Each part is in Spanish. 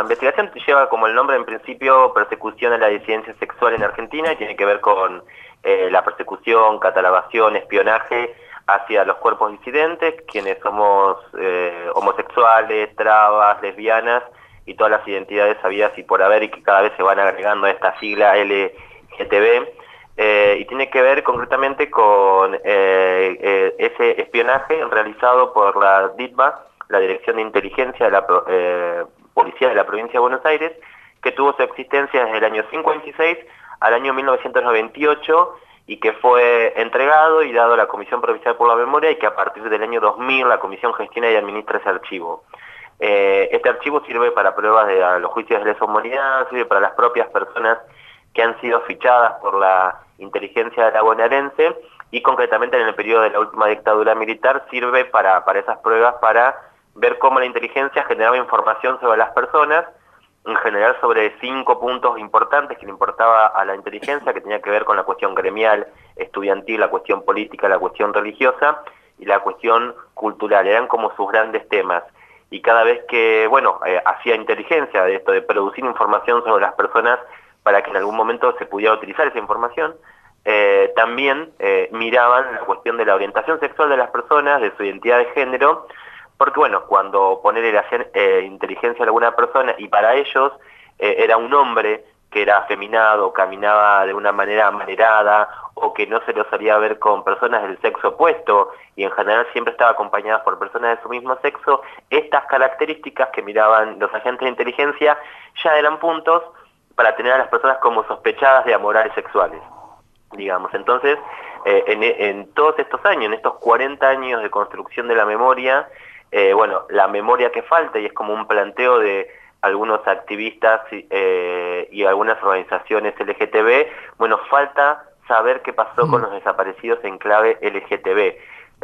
investigación lleva como el nombre en principio persecución a la disidencia sexual en Argentina y tiene que ver con la persecución, catalogación, espionaje hacia los cuerpos disidentes, quienes somos homosexuales, trabas, lesbianas y todas las identidades habidas y por haber y que cada vez se van agregando a esta sigla LGTB. Y tiene que ver concretamente con ese espionaje realizado por la DITBA, la Dirección de Inteligencia de la Policía de la Provincia de Buenos Aires, que tuvo su existencia desde el año 56 al año 1998 y que fue entregado y dado a la Comisión Provincial por la Memoria y que a partir del año 2000 la Comisión gestiona y administra ese archivo. Este archivo sirve para pruebas de los juicios de lesa humanidad, sirve para las propias personas que han sido fichadas por la inteligencia de la bonaerense y concretamente en el periodo de la última dictadura militar sirve para esas pruebas, para ver cómo la inteligencia generaba información sobre las personas, en general sobre 5 puntos importantes que le importaba a la inteligencia, que tenía que ver con la cuestión gremial, estudiantil, la cuestión política, la cuestión religiosa y la cuestión cultural. Eran como sus grandes temas. Y cada vez que, hacía inteligencia de esto, de producir información sobre las personas para que en algún momento se pudiera utilizar esa información, también miraban la cuestión de la orientación sexual de las personas, de su identidad de género, porque cuando le hacían inteligencia a alguna persona y para ellos era un hombre que era afeminado, caminaba de una manera amanerada o que no se lo solía ver con personas del sexo opuesto y en general siempre estaba acompañada por personas de su mismo sexo, estas características que miraban los agentes de inteligencia ya eran puntos para tener a las personas como sospechadas de amorales sexuales, digamos. Entonces, en todos estos años, en estos 40 años de construcción de la memoria, la memoria que falta, y es como un planteo de algunos activistas y algunas organizaciones LGTB, falta saber qué pasó con los desaparecidos en clave LGTB.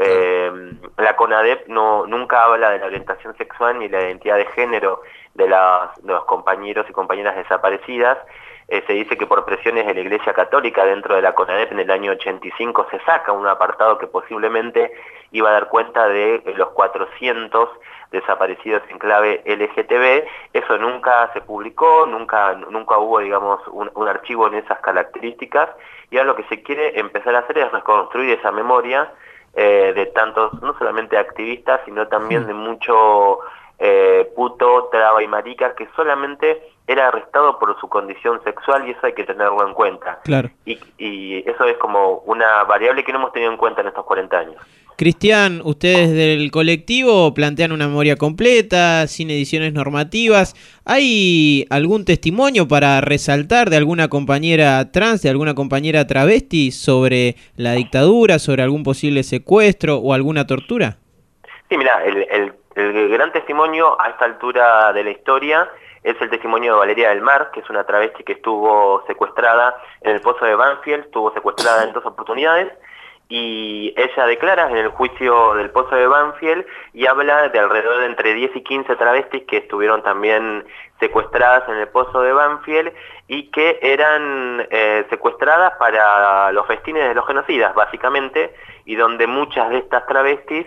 La CONADEP nunca habla de la orientación sexual ni la identidad de género de los compañeros y compañeras desaparecidas. Se dice que por presiones de la Iglesia Católica dentro de la CONADEP en el año 85 se saca un apartado que posiblemente iba a dar cuenta de los 400 desaparecidos en clave LGTB. Eso nunca se publicó, nunca hubo, digamos, un archivo en esas características, y ahora lo que se quiere empezar a hacer es reconstruir esa memoria de tantos, no solamente activistas, sino también de mucho puto, traba y marica que solamente era arrestado por su condición sexual, y eso hay que tenerlo en cuenta. Claro. Y eso es como una variable que no hemos tenido en cuenta en estos 40 años. Cristian, ustedes del colectivo plantean una memoria completa, sin ediciones normativas. ¿Hay algún testimonio para resaltar de alguna compañera trans, de alguna compañera travesti sobre la dictadura, sobre algún posible secuestro o alguna tortura? Sí, mirá, el gran testimonio a esta altura de la historia es el testimonio de Valeria del Mar, que es una travesti que estuvo secuestrada en el Pozo de Banfield, estuvo secuestrada en 2 oportunidades, y ella declara en el juicio del Pozo de Banfield y habla de alrededor de entre 10 y 15 travestis que estuvieron también secuestradas en el Pozo de Banfield y que eran secuestradas para los festines de los genocidas, básicamente, y donde muchas de estas travestis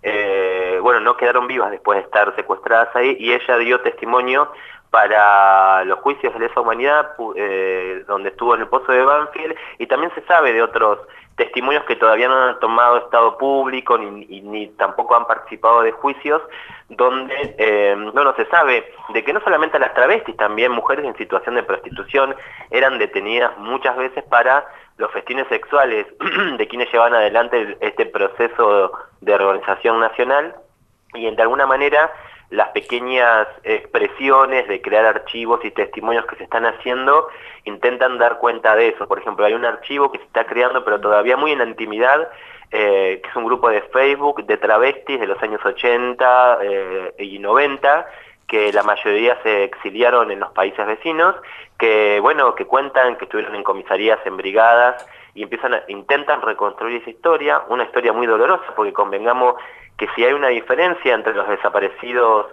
no quedaron vivas después de estar secuestradas ahí, y ella dio testimonio para los juicios de lesa humanidad donde estuvo en el Pozo de Banfield, y también se sabe de otros testimonios que todavía no han tomado estado público ni tampoco han participado de juicios, donde se sabe de que no solamente las travestis, también mujeres en situación de prostitución eran detenidas muchas veces para los festines sexuales de quienes llevan adelante este proceso de reorganización nacional, y de alguna manera las pequeñas expresiones de crear archivos y testimonios que se están haciendo intentan dar cuenta de eso. Por ejemplo, hay un archivo que se está creando, pero todavía muy en la intimidad, que es un grupo de Facebook de travestis de los años 80 y 90, que la mayoría se exiliaron en los países vecinos, que cuentan que estuvieron en comisarías, en brigadas, y intentan reconstruir esa historia, una historia muy dolorosa, porque convengamos que si hay una diferencia entre los desaparecidos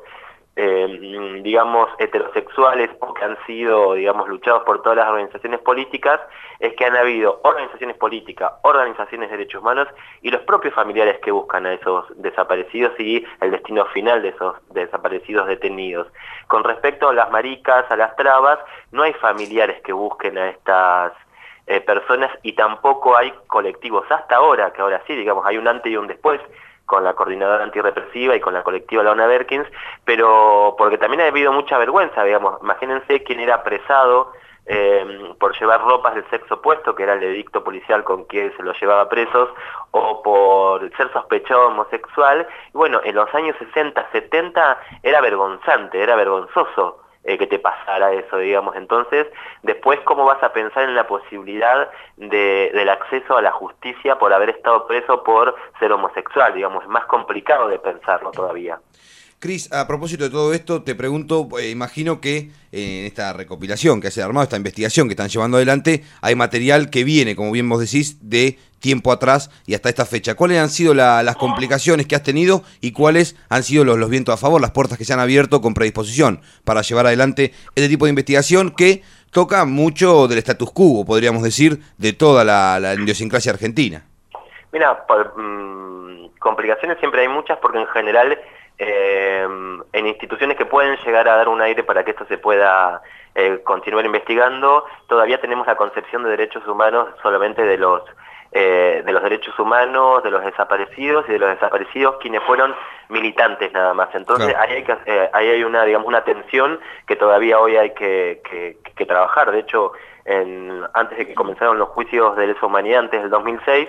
digamos, heterosexuales o que han sido, digamos, luchados por todas las organizaciones políticas, es que han habido organizaciones políticas, organizaciones de derechos humanos y los propios familiares que buscan a esos desaparecidos y el destino final de esos desaparecidos detenidos. Con respecto a las maricas, a las trabas, no hay familiares que busquen a estas personas y tampoco hay colectivos hasta ahora, que ahora sí, digamos, hay un antes y un después con la coordinadora antirrepresiva y con la colectiva Lona Berkins, pero porque también ha habido mucha vergüenza, digamos, imagínense quién era apresado por llevar ropas del sexo opuesto, que era el edicto policial con que se los llevaba presos, o por ser sospechado homosexual, y bueno, en los años 60, 70 era vergonzante, era vergonzoso que te pasara eso, digamos. Entonces, después, ¿cómo vas a pensar en la posibilidad del acceso a la justicia por haber estado preso por ser homosexual? Digamos, es más complicado de pensarlo todavía. Cris, a propósito de todo esto, te pregunto, imagino que en esta recopilación que se ha armado, esta investigación que están llevando adelante, hay material que viene, como bien vos decís, de tiempo atrás y hasta esta fecha. ¿Cuáles han sido las complicaciones que has tenido y cuáles han sido los vientos a favor, las puertas que se han abierto con predisposición para llevar adelante este tipo de investigación que toca mucho del status quo, podríamos decir, de toda la idiosincrasia argentina? Mira, complicaciones siempre hay muchas porque en general en instituciones que pueden llegar a dar un aire para que esto se pueda continuar investigando, todavía tenemos la concepción de derechos humanos solamente de los derechos humanos, de los desaparecidos y de los desaparecidos quienes fueron militantes nada más. Entonces claro, ahí hay una, digamos, una tensión que todavía hoy hay que trabajar. De hecho, antes de que comenzaron los juicios de lesa humanidad, antes del 2006,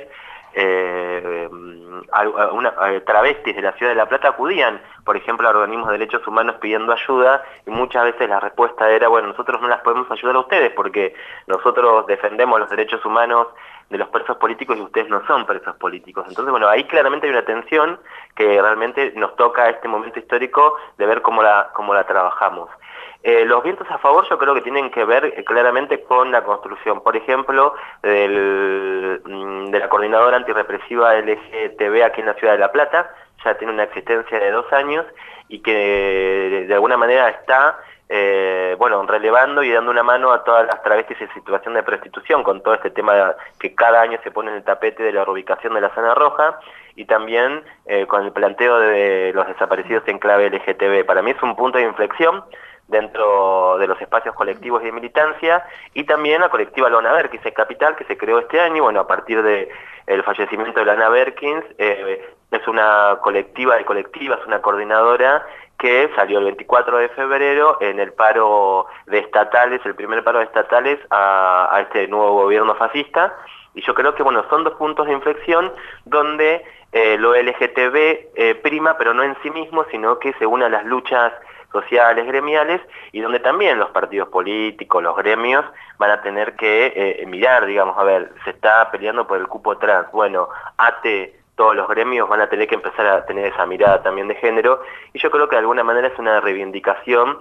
travestis de la ciudad de La Plata acudían, por ejemplo, a organismos de derechos humanos pidiendo ayuda, y muchas veces la respuesta era, bueno, nosotros no las podemos ayudar a ustedes porque nosotros defendemos los derechos humanos de los presos políticos y ustedes no son presos políticos. Entonces, bueno, ahí claramente hay una tensión que realmente nos toca a este momento histórico de ver cómo la trabajamos. Los vientos a favor yo creo que tienen que ver claramente con la construcción, por ejemplo, de la coordinadora antirrepresiva LGTB aquí en la ciudad de La Plata. Ya tiene una existencia de 2 años y que de alguna manera está bueno, relevando y dando una mano a todas las travestis en situación de prostitución, con todo este tema que cada año se pone en el tapete de la reubicación de la zona roja, y también con el planteo de los desaparecidos en clave LGTB. Para mí es un punto de inflexión dentro de los espacios colectivos y de militancia, y también la colectiva Lona Berkins en Capital, que se creó este año, bueno, a partir del fallecimiento de Lona Berkins. Es una colectiva de colectivas, una coordinadora que salió el 24 de febrero en el paro de estatales, el primer paro de estatales a este nuevo gobierno fascista, y yo creo que, bueno, son 2 puntos de inflexión donde lo LGTB prima, pero no en sí mismo, sino que se une a las luchas sociales, gremiales, y donde también los partidos políticos, los gremios, van a tener que mirar, digamos, a ver, se está peleando por el cupo trans, bueno, todos los gremios van a tener que empezar a tener esa mirada también de género, y yo creo que de alguna manera es una reivindicación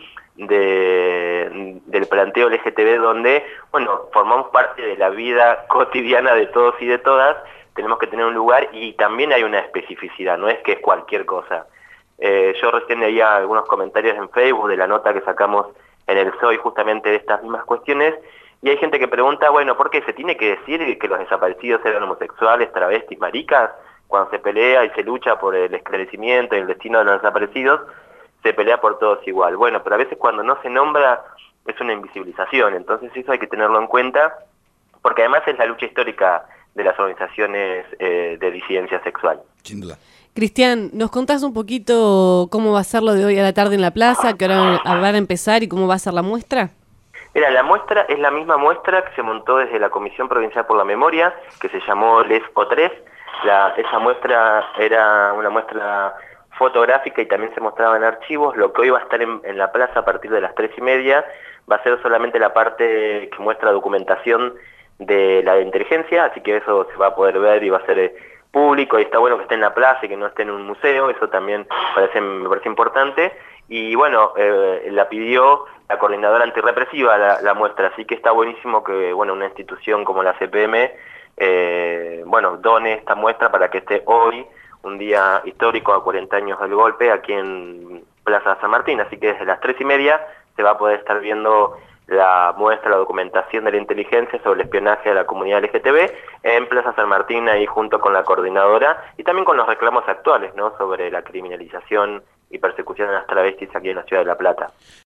del planteo LGTB, donde, bueno, formamos parte de la vida cotidiana de todos y de todas, tenemos que tener un lugar, y también hay una especificidad, no es que es cualquier cosa. Yo recién leía algunos comentarios en Facebook de la nota que sacamos en el SOI justamente de estas mismas cuestiones, y hay gente que pregunta, bueno, ¿por qué se tiene que decir que los desaparecidos eran homosexuales, travestis, maricas? Cuando se pelea y se lucha por el esclarecimiento y el destino de los desaparecidos, se pelea por todos igual. Bueno, pero a veces cuando no se nombra es una invisibilización, entonces eso hay que tenerlo en cuenta, porque además es la lucha histórica de las organizaciones de disidencia sexual. Sin duda. Cristian, ¿nos contás un poquito cómo va a ser lo de hoy a la tarde en la plaza, qué hora van a empezar y cómo va a ser la muestra? Mira, la muestra es la misma muestra que se montó desde la Comisión Provincial por la Memoria, que se llamó Les O3. Esa muestra era una muestra fotográfica y también se mostraba en archivos. Lo que hoy va a estar en la plaza a partir de las 3:30 va a ser solamente la parte que muestra documentación de la inteligencia, así que eso se va a poder ver y va a ser público, y está bueno que esté en la plaza y que no esté en un museo, eso también me parece importante. Y bueno, la pidió la coordinadora antirrepresiva la muestra, así que está buenísimo que, bueno, una institución como la CPM bueno, done esta muestra para que esté hoy, un día histórico a 40 años del golpe, aquí en Plaza San Martín, así que desde las 3:30 se va a poder estar viendo la muestra, la documentación de la inteligencia sobre el espionaje de la comunidad LGTB en Plaza San Martín, ahí junto con la coordinadora y también con los reclamos actuales, ¿no?, sobre la criminalización y persecución de las travestis aquí en la ciudad de La Plata.